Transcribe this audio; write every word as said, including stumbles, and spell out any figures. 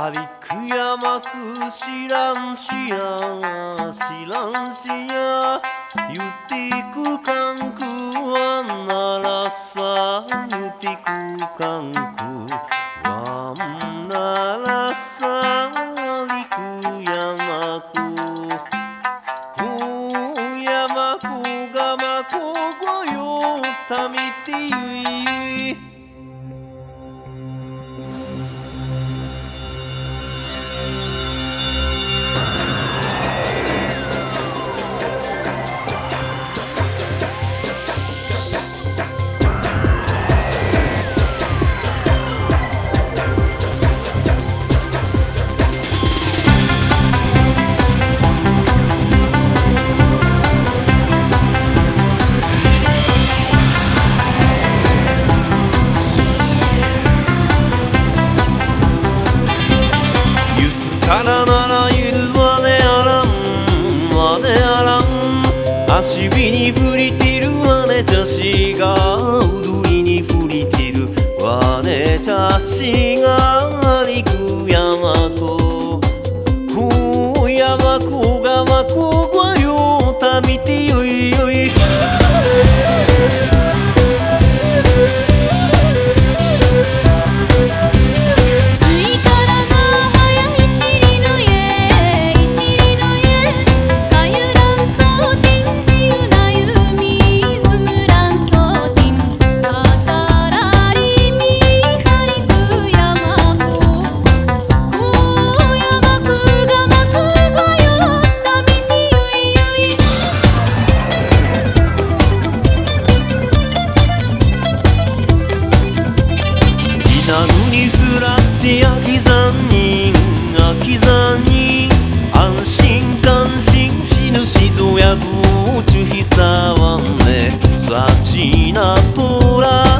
りくやまくしらんしやしらんしやゆてくかんくはならさゆてくかんくはならさりくやまくくやまくがまくごよたみてゆいゆいからならゆるわねあらんわねあらん足火に降りてるわね茶しが踊りに降りてるわね茶しがりくやまこくやまこがまこがよたみてよいよいなのにふらってあきざんにあきざんに安心感心死ぬしどやぐちゅひさわんねさちなとら